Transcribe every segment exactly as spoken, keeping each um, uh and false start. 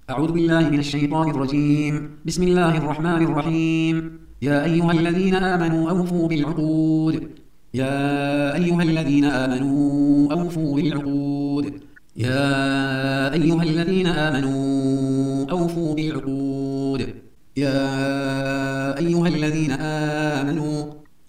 أعوذ بالله من الشيطان الرجيم. بسم الله الرحمن الرحيم. يا أيها الذين آمنوا أوفوا بالعقود يا أيها الذين آمنوا أوفوا بالعقود يا أيها الذين آمنوا أوفوا بالعقود يا أيها الذين آمنوا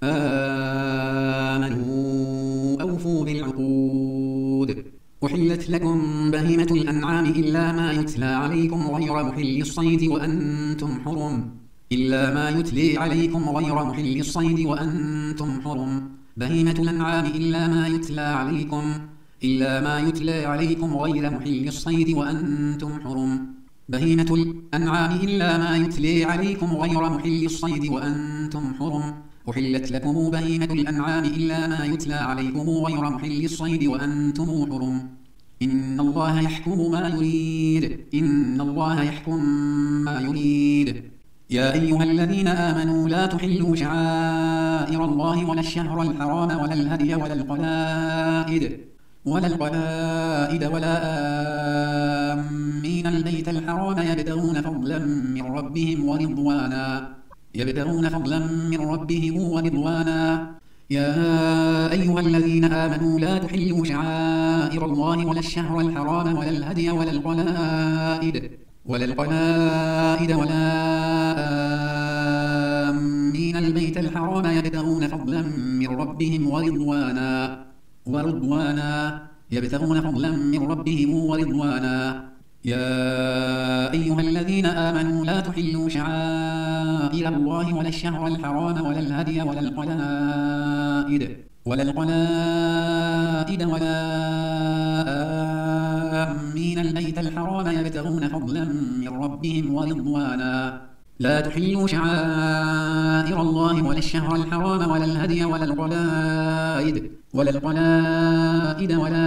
آمنوا أوفوا بالعقود أحلت لكم بهيمة الأنعام إلا ما يتلى عليكم غير محل الصيد وأنتم حرم إلا ما يتلي عليكم غير محل الصيد وأنتم حرم بهيمة الأنعام إلا ما يتلى عليكم إلا ما يتلى عليكم غير محل الصيد وأنتم حرم بهيمة الأنعام إلا ما يتلي عليكم غير محل الصيد وأنتم حرم أحلت لكم بهيمة الأنعام إلا ما يتلى عليكم غير محل الصيد وأنتم حرم إن الله يحكم ما يريد إن الله يحكم ما يريد يا أيها الذين آمنوا لا تحلوا شعائر الله ولا الشهر الحرام ولا الهدي ولا القلائد ولا القلائد ولا آمين البيت الحرام يبتغون فضلا من ربهم ورضوانا يبتغون فضلا من ربهم ورضوانا يا أيها الذين آمنوا لا تحلوا شعائر الله ولا الشهر الحرام ولا الهدي ولا القلائد ولا القلائد ولا آمين البيت الحرام يبتغون فضلا من ربهم ورضوانا ورضوانا يبتغون فضلا من ربهم ورضوانا يا أيها الذين آمنوا لا تحلوا شعائر الله ولا الشهر الحرام ولا الهدي ولا القلائد ولا القلائد ولا آمين البيت الحرام يبتغون فضلا من ربهم ورضوانا لا تحلوا شعائر الله ولا الشهر الحرام ولا الهدي ولا القلائد ولا القلائد ولا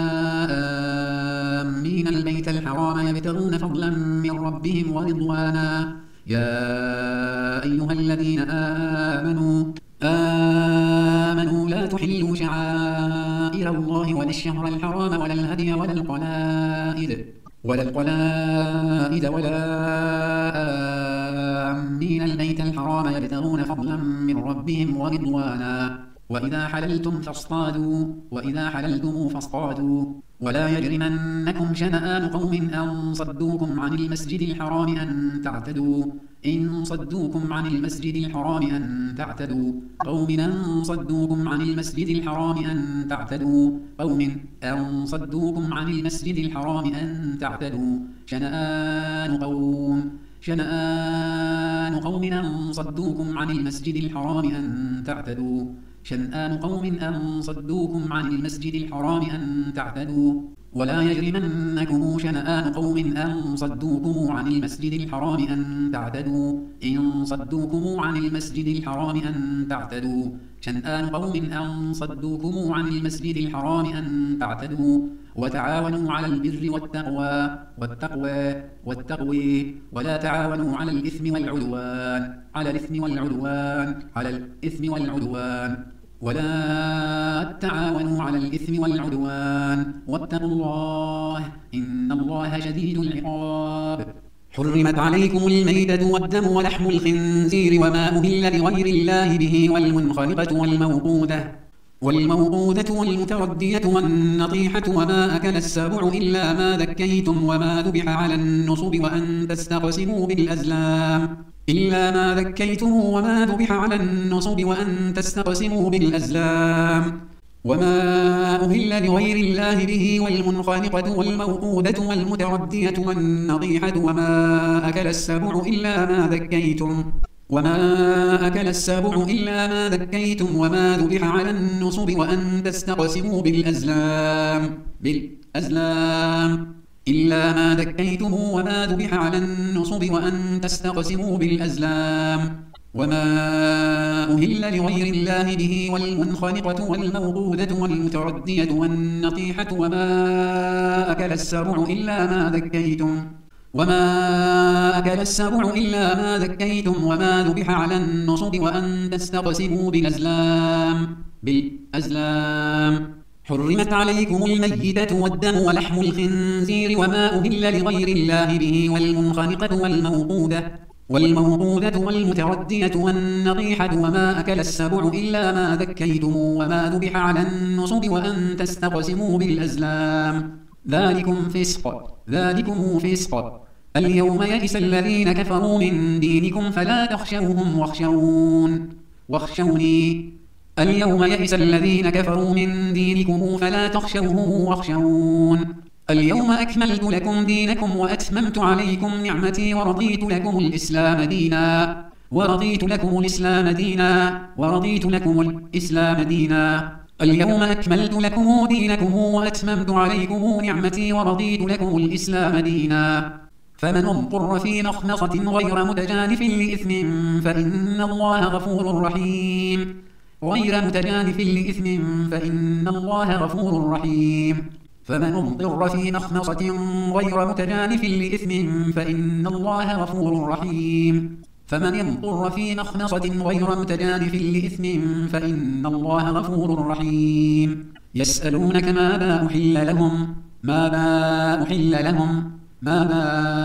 آمين البيت الحرام يبتغون فضلا من ربهم ورضوانا يا أيها الذين آمنوا آمنوا لا تحلوا شعائر الله ولا الشهر الحرام ولا الهدي ولا القلائد ولا القلائد ولا آمين البيت الحرام يبتغون فضلا من ربهم ورضوانا وإذا حللتم فاصطادوا وإذا حللتم فاصطادوا ولا يجرمنكم شنآن قوم أن صدوكم عن المسجد الحرام أن تعتدوا إن صدوكم عن المسجد الحرام أن تعتدوا قوم أن صدوكم عن المسجد الحرام أن تعتدوا قوم أن صدوكم عن المسجد الحرام أن تعتدوا شنآن قوم شنآن قوم أن صدوكم عن المسجد الحرام أن تعتدوا شنآن قوم أن صدوكم عن المسجد الحرام أن تعتدوا ولا يجرمنكم شنآن قوم أن صدوكم عن المسجد الحرام أن تعتدوا إن صدوكم عن المسجد الحرام أن تعتدوا شنآن قوم أن صدوكم عن المسجد الحرام أن تعتدوا وتعاونوا على البر والتقوى والتقوى والتقوي ولا تعاونوا على الإثم والعدوان على الإثم والعدوان على الإثم والعدوان ولا تعاونوا على الإثم والعدوان واتقوا الله إن الله شديد العقاب حرمت عليكم الميتة والدم ولحم الخنزير وما أهل لغير الله به والمنخنقة والموقودة والموقودة والمتردية والنطيحة وما أكل السبع إلا ما ذكيتم وما ذبح على النصب وأن تستقسموا بالأزلام إلا ما ذكيتم وما ذبح على النصب وأن تستقسموا بالأزلام وما أهل لغير الله به والمنخنقة والموقودة والمتردية والنطيحة وما أكل السبع إلا ما ذكيتم وما أكل السبع إلا ما ذكيتم وما ذبح على النصب وأن تستقسموا بالأزلام بالأزلام إلا ما ذكيتم وما ذبح على النصب وأن تستقسموا بالأزلام وما أهل لغير الله به والمنخنقة والموقودة والمتردية والنطيحة وما أكل السبع إلا ما ذكيتم وما أكل السبع إلا ما ذكيتم وما ذبح على النصب وأن تستقسموا بالأزلام بالأزلام حرمت عليكم الميتة والدم ولحم الخنزير وما أهل لغير الله به والمنخنقة والموقودة والموقودة والمتردية والنطيحة وما أكل السبع إلا ما ذكيتم وما ذبح على النصب وأن تستقسموا بالأزلام ذلكم فسق ذلكم فسق اليوم يئس الذين كفروا من دينكم فلا تخشوهم واخشون واخشوني اليوم يئس الذين كفروا من دينكم فلا تخشوهم واخشون اليوم أكملت لكم دينكم وأتممت عليكم نعمتي ورضيت لكم الإسلام دينا ورضيت لكم الإسلام دينا ورضيت لكم الإسلام دينا اليوم أكملت لكم دينكم وأتممت عليكم نعمتي ورضيت لكم الإسلام دينا فمن اضطر في مخمصة غير متجانف لإثم فإن الله غفور رحيم غير متجانف لإثم فإن الله غفور رحيم فمن اضطر في مخمصة غير متجانف لإثم فإن الله غفور رحيم فمن اضطر في مخمصة غير متجانف لإثم فإن الله غفور رحيم يسألونك ماذا أحل لهم ماذا أحل لهم ماذا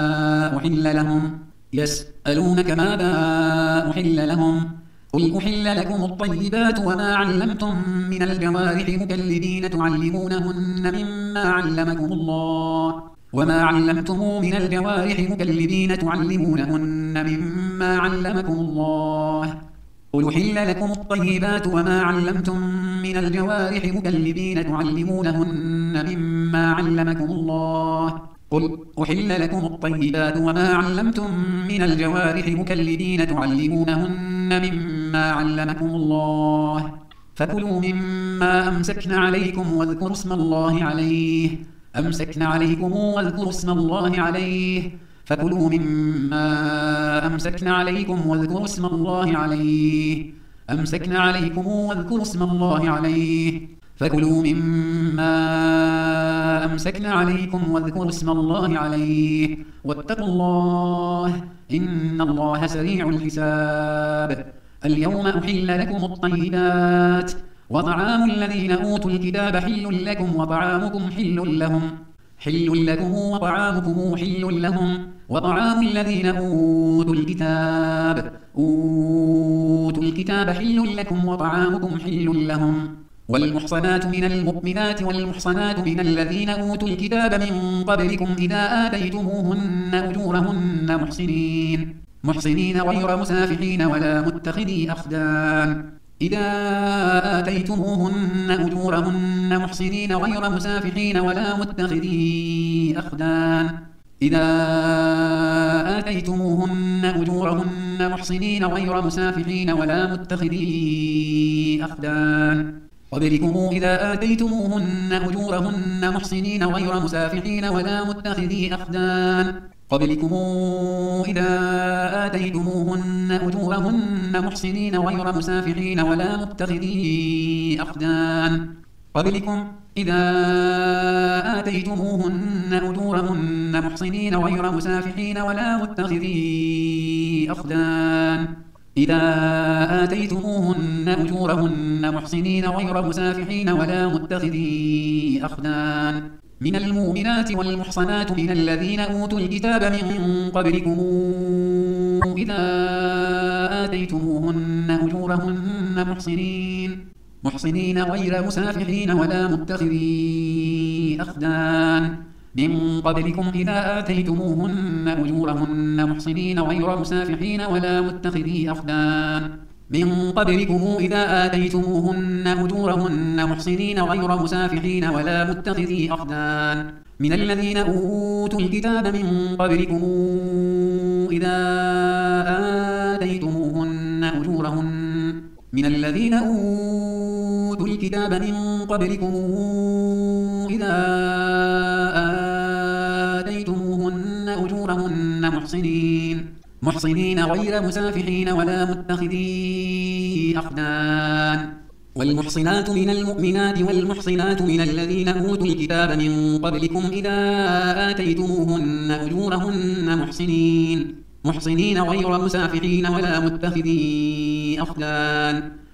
أحل لهم يسألونك ماذا أحل لهم قل أحل لكم الطيبات وما علمتم من الجوارح مكلبين تعلمونهن مما علمكم الله وما علمتم من الجوارح مكلبين تعلمونهن مما علمكم الله قل أحل لكم الطيبات وما علمتم من الجوارح مكلبين تعلمونهن مما علمكم الله قل أحل لكم الطيبات وما علمتم من الجوارح مكلبين تعلمونهن مما علمكم الله فكلوا مما أمسكن عليكم واذكروا اسم الله عليه أمسكن عليكم واذكروا اسم الله عليه فكلوا مما أمسكن عليكم واذكروا اسم الله عليه أمسكن عليكم واذكروا اسم الله عليه فكلوا مما أمسكن عليكم واذكروا اسم الله عليه واتقوا الله إن الله سريع الحساب اليوم أحل لكم الطيبات وطعام الذين أوتوا الكتاب حل لكم وطعامكم حل لهم حل لكم وطعامكم حل لهم وطعام الذين أوتوا الكتاب أوتوا الكتاب حل لكم وطعامكم حل لهم والمحصنات من المؤمنات والمحصنات من الذين أوتوا الكتاب من قبلكم إذا آتيتموهن أجورهن محسنين محسنين غير مسافحين ولا متخذي أخدان إذا آتيتموهن أجورهن محسنين غير مسافحين ولا متخذي أخدان إذا آتيتموهن أجورهن محسنين غير مسافحين ولا متخذي أخدان قبلكم إذا آتيتموهن أجورهن محسنين غير مسافحين ولا متخذي أخدان قبلكم إذا آتيتموهن أجورهن محسنين غير مسافحين ولا متخذي أخدان قبلكم إذا آتيتموهن أجورهن محسنين غير مسافحين ولا متخذي أخدان إذا آتيتموهن أجورهن محسنين غير مسافحين ولا متخذي أخدان من المؤمنات والمحصنات من الذين أوتوا الكتاب من قبلكم إذا آتيتموهن أجورهن محسنين محسنين غير مسافحين ولا متخذي أخدان من قبلكم إذا آتيتموهن أجورهن محسنين غير مسافحين ولا متخذي أخدان من قبلكم إذا آتيتموهن أجورهن محسنين غير مسافحين ولا متخذي أخدان من الذين أوتوا الكتاب من قبلكم إذا آتيتموهن أجورهن من الذين أوتوا الكتاب من قبلكم إذا آتيتموهن أجورهن محسنين محسنين غير مسافحين ولا متخذي أخدان والمحصنات من المؤمنات والمحصنات من الذين أوتوا الكتاب من قبلكم إذا آتيتموهن أجورهن محسنين محسنين غير مسافحين ولا متخذي أخدان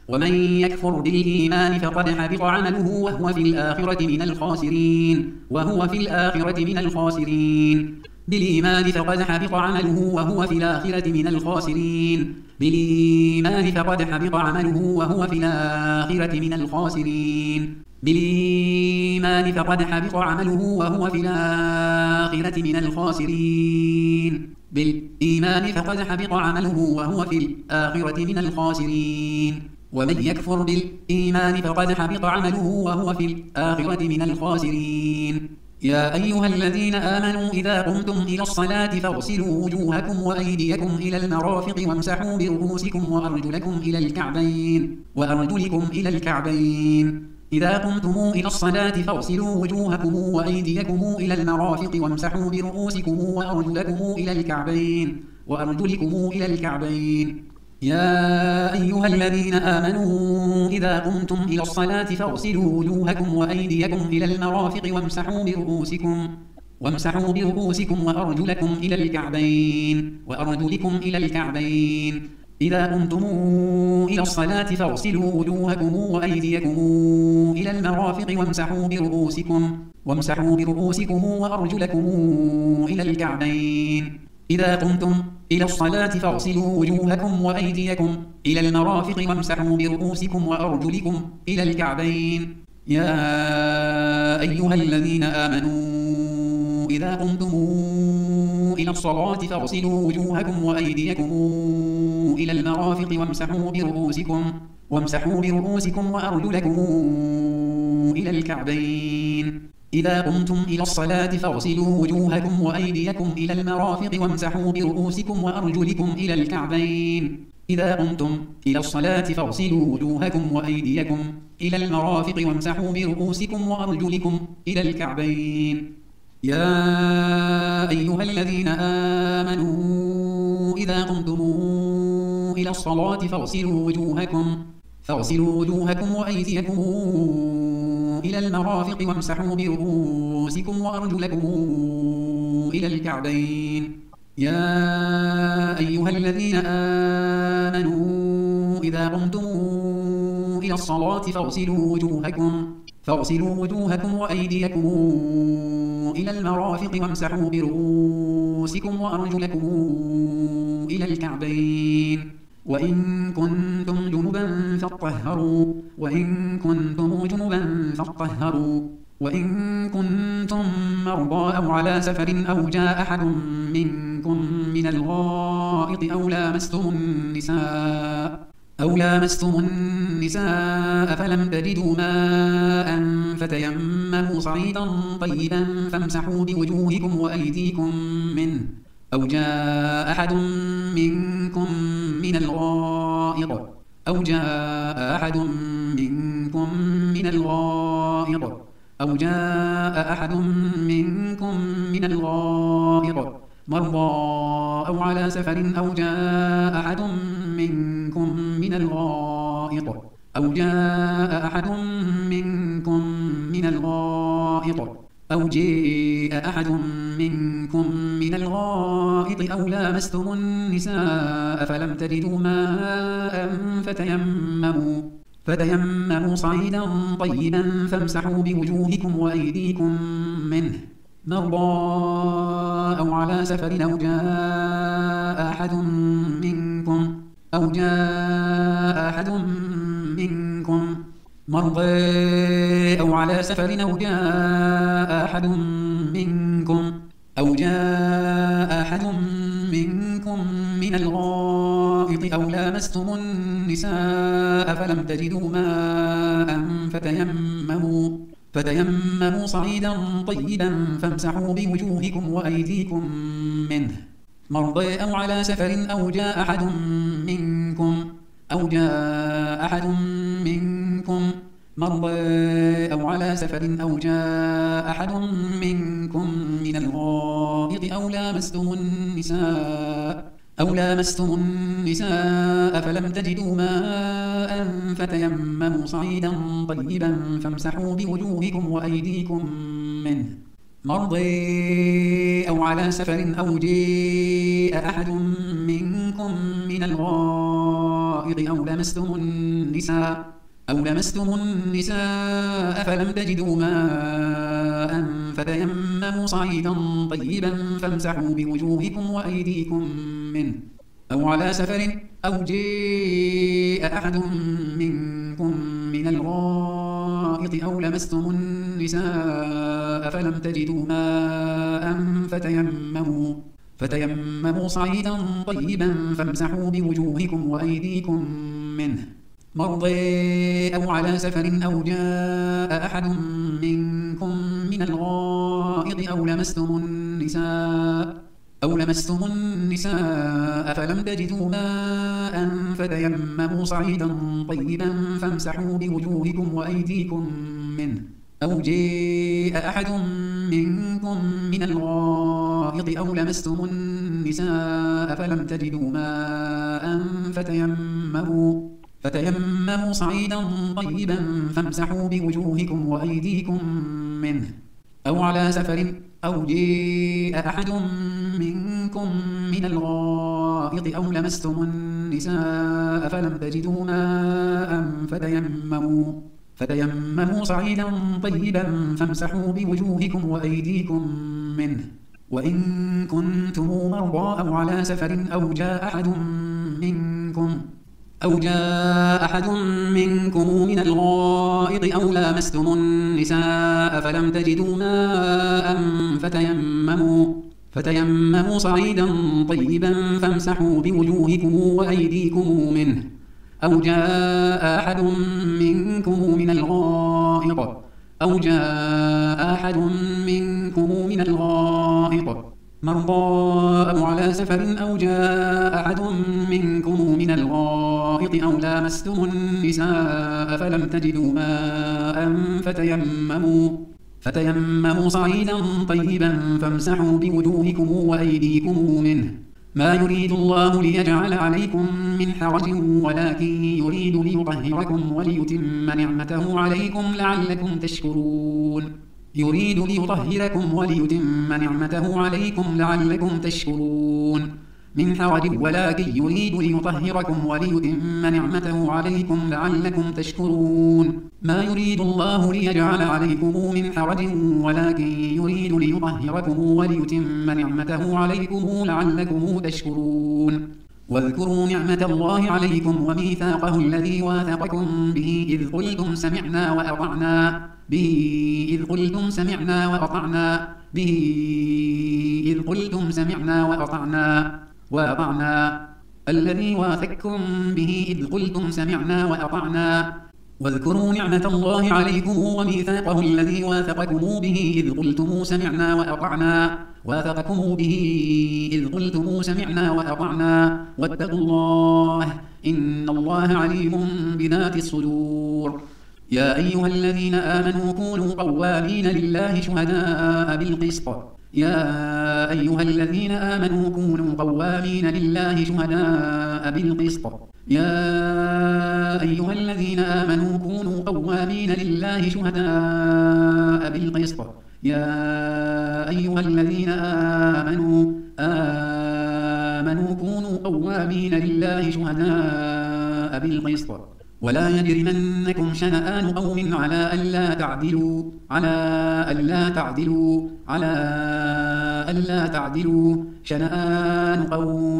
ومن يكفر بالإيمان فقد حبط عمله وهو في الآخرة من الخاسرين وهو في الآخرة من الخاسرين بالإيمان فقد حبط عمله وهو في الآخرة من الخاسرين بالإيمان فقد حبط عمله وهو في الآخرة من الخاسرين بالإيمان فقد حبط عمله وهو في الآخرة من الخاسرين بالإيمان فقد حبط عمله وهو في الآخرة من الخاسرين ومن يكفر بالإيمان فقد حبط عمله وهو في الآخرة من الخاسرين يا أيها الذين آمنوا إذا قمتم إلى الصلاة فاغسلوا وجوهكم وأيديكم إلى المرافق وامسحوا برؤوسكم وأرجلكم إلى الكعبين وأرجلكم إلى الكعبين إذا قمتم إلى الصلاة فاغسلوا وجوهكم وأيديكم إلى المرافق وامسحوا برؤوسكم وأرجلكم إلى الكعبين وأرجلكم إلى الكعبين يا أيها الذين آمنوا إذا قمتم إلى الصلاة فاغسلوا وجوهكم وأيديكم إلى المرافق وامسحوا برؤوسكم وامسحوا برؤوسكم وأرجلكم إلى الكعبين وأرجلكم إلى الكعبين إذا قمتم إلى الصلاة فاغسلوا وجوهكم وأيديكم إلى المرافق وامسحوا برؤوسكم وامسحوا برؤوسكم وأرجلكم إلى الكعبين إذا قمتم إلى الصلاة فاغسلوا وجوهكم وأيديكم إلى المرافق وامسحوا برؤوسكم وأرجلكم إلى الكعبين يا أيها الذين آمنوا إذا قمتم إلى الصلاة فاغسلوا وجوهكم وأيديكم إلى المرافق وامسحوا برؤوسكم وامسحوا برؤوسكم وأرجلكم إلى الكعبين إذا قمتم إلى الصلاة فاغسلوا وجوهكم وأيديكم إلى المرافق وامسحوا برؤوسكم وأرجلكم إلى الكعبين إذا قمتم إلى الصلاة فاغسلوا وجوهكم وأيديكم إلى المرافق وامسحوا برؤوسكم وأرجلكم إلى الكعبين يا أيها الذين آمنوا إذا قمتم إلى الصلاة فاغسلوا وجوهكم فاغسلوا وجوهكم وأيديكم إلى المرافق وامسحوا برؤوسكم وأرجلكم إلى الكعبين يا أيها الذين آمنوا إذا قمتم إلى الصلاة فاغسلوا وجوهكم فاغسلوا وجوهكم وأيديكم إلى المرافق وامسحوا برؤوسكم وأرجلكم إلى الكعبين وإن كنتم جنبا فاطهروا وإن كنتم جنبا فاطهروا وإن كنتم مرضى أو على سفر أو جاء أحد منكم من الغائط أو لامستم النساء أو لامستم النساء فلم تجدوا ماء فتيمموا صعيدا طيبا فامسحوا بوجوهكم وأيديكم منه أو جاء أحد منكم من الغائط أو جاء أحد منكم من الغائط أو جاء أحد منكم من الغائط مرضى أو على سفر أو جاء أحد منكم من الغائط أو جاء أحد منكم من الغائط أو جاء أحد منكم من الغائط أو لامستم النساء فلم تجدوا ماء فتيمموا فتيمموا صعيدا طيبا فامسحوا بوجوهكم وأيديكم منه مرضى أو على سفر أو جاء أحد منكم أو جاء أحد منكم مرضى أو على سفر أو جاء أحد منكم أو جاء أحد منكم من الغائط أو لامستم النساء فلم تجدوا ماء فتيمموا فتيمموا صعيدا طيبا فامسحوا بوجوهكم وأيديكم منه مرضى أو على سفر أو جاء أحد منكم أو جاء أحد منكم مرضى أو على سفر أو جاء أحد منكم من الغائط أو لامستم النساء أو لامستم النساء فلم تجدوا ماء فتيمموا صعيدا طيبا فامسحوا بوجوهكم وأيديكم منه مرضى أو على سفر أو جاء أحد منكم من الغائط الغائط أو لمستم النساء أو لمستم النساء فلم تجدوا ماء فتيمموا صعيدا طيبا فامسحوا بوجوهكم وأيديكم منه أو على سفر أو جاء أحد منكم من الغائط أو لمستم النساء فلم تجدوا ماء فتيمموا فتيمموا صعيدا طيبا فامسحوا بوجوهكم وأيديكم منه مرضى أو على سفر أو جاء أحد منكم من الغائط أو لمستم النساء أو لمستم النساء فلم تجدوا ماء فتيمموا صعيدا طيبا فامسحوا بوجوهكم وأيديكم منه أو جاء أحد منكم من الغائط أو لمستم النساء فلم تجدوا ماء فتيمموا فتيمموا صعيدا طيبا فامسحوا بوجوهكم وأيديكم منه أو على سفر أو جاء أحد منكم من الغائط أو لمستم النساء فلم تجدوا ماء فتيمموا فتيمموا صعيدا طيبا فامسحوا بوجوهكم وأيديكم منه وإن كنتم مرضى أو على سفر أو جاء أحد منكم أو جاء أحد منكم من الغائط أو لامستم النساء فلم تجدوا ماء فتيمموا فتيمموا صعيدا طيبا فامسحوا بوجوهكم وأيديكم منه أو جاء أحد منكم من الغائط أو جاء أحد منكم من الغائط مرضى أو على سفر أو جاء أحد منكم من الغائط أو لامستم النساء فلم تجدوا ماء فتيمموا فتيمموا صعيدا طيبا فامسحوا بوجوهكم وأيديكم منه ما يريد الله ليجعل عليكم من حرج ولكن يريد ليطهركم وليتم نعمته عليكم لعلكم تشكرون يريد ليطهركم وليتم نعمته عليكم لعلكم تشكرون من حرج ولكن يريد ليطهركم وليتم نعمته عليكم لعلكم تشكرون ما يريد الله ليجعل عليكم من حرج ولكن يريد ليطهركم وليتم نعمته عليكم لعلكم تشكرون واذكروا نعمة الله عليكم وميثاقه الذي واثقكم به إذ قلتم سمعنا وأطعنا به إذ قلتم سمعنا وأطعنا به إذ قلتم سمعنا وأطعنا وأطعنا الذي واثقكم به إذ قلتم سمعنا وأطعنا واذكروا نعمة الله عليكم وميثاقه الذي واثقكم به إذ قلتم سمعنا وأطعنا واثقكم به إذ قلتم سمعنا وأطعنا واتقوا الله إن الله عليم بذات الصدور يا أيها الذين آمنوا كونوا قوامين لله شهداء بالقسط يا أيها الذين آمنوا كونوا قوامين لله شهداء بالقسط يا أيها الذين آمنوا كونوا قوامين لله شهداء بالقسط يا أيها الذين آمنوا آمنوا كونوا قوامين لله شهداء بالقسط ولا يجرمنكم شنآن قوم على ألا تعدلوا على ألا تعدلوا على ألا تعدلوا شنآن قوم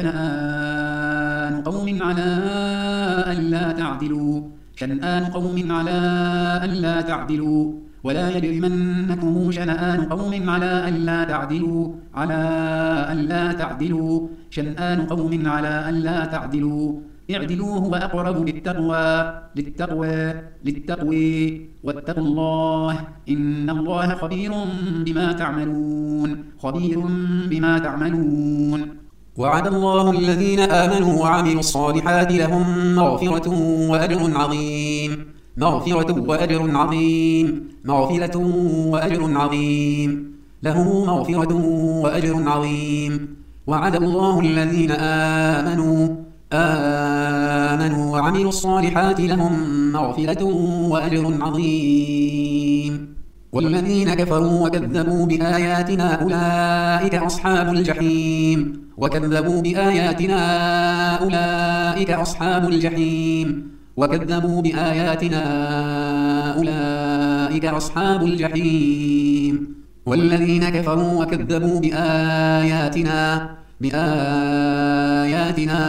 شنآن قوم على ألا تعدلوا شنآن قوم على ألا تعدلوا ولا يجرمنكم شنآن قوم على ألا تعدلوا على ألا تعدلوا شنآن قوم على ألا تعدلوا اعدلوا هو أقرب للتقوى للتقوى للتقوى واتقوا الله إن الله خبير بما تعملون خبير بما تعملون وعد الله الذين آمنوا وعملوا الصالحات لهم مغفرة وأجر عظيم مغفرة وأجر عظيم مغفرة وأجر عظيم له مغفرة وأجر عظيم وعد الله الذين آمنوا آمنوا وعملوا الصالحات لهم مغفرة وأجر عظيم والذين كفروا وكذبوا بآياتنا أولئك أصحاب الجحيم وكذبوا بآياتنا أولئك أصحاب الجحيم وكذبوا بآياتنا أولئك أصحاب الجحيم والذين كفروا وكذبوا بآياتنا بآياتنا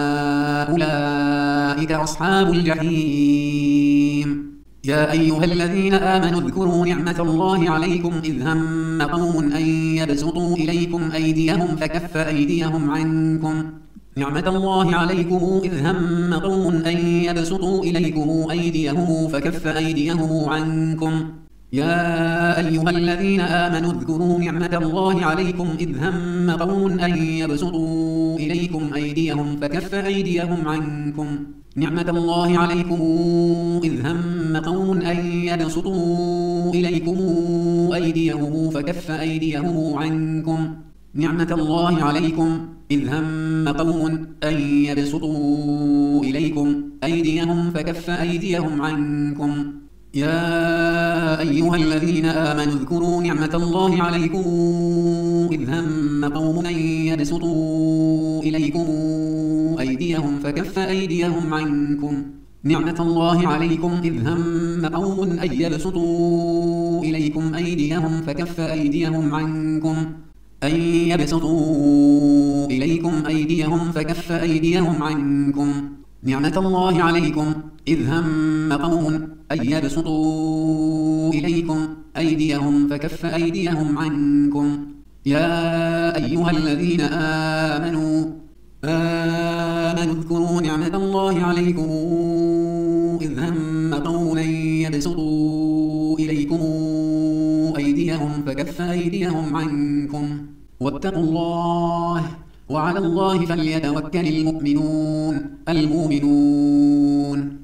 أولئك أصحاب الجحيم يا أيها الذين آمنوا اذكروا نعمة الله عليكم إذ هم قوم أن يبسطوا إليكم أيديهم فكف أيديهم عنكم نعمة الله عليكم إذ هم قوم أن يبسطوا إليكم أيديهم فكف أيديهم عنكم يا أيها الذين آمنوا اذكروا نعمة الله عليكم إذ هم قوم أن يبسطوا إليكم أيديهم فكف أيديهم عنكم نعمة الله عليكم إذ هم قوم أن يبسطوا إليكم أيديهم فكف أيديهم عنكم نعمة الله عليكم إذ هم قوم أن يبسطوا إليكم أيديهم فكف أيديهم عنكم يا أيها الذين آمنوا اذكروا نعمة الله عليكم إذ هم قوم أن يبسطوا إليكم أيديهم فكف أيديهم عنكم نعمة الله عليكم إذ هم قوم أن يبسطوا إليكم أيديهم فكف أيديهم عنكم أن يبسطوا إليكم أيديهم فكف أيديهم عنكم نعمة الله عليكم إذ هم قوم أن يبسطوا إليكم أيديهم فكف أيديهم عنكم يا أيها الذين آمنوا آمنوا اذكروا نعمة الله عليكم إذ هم قوم أن يبسطوا إليكم أيديهم فكف أيديهم عنكم واتقوا الله وعلى الله فليتوكل المؤمنون المؤمنون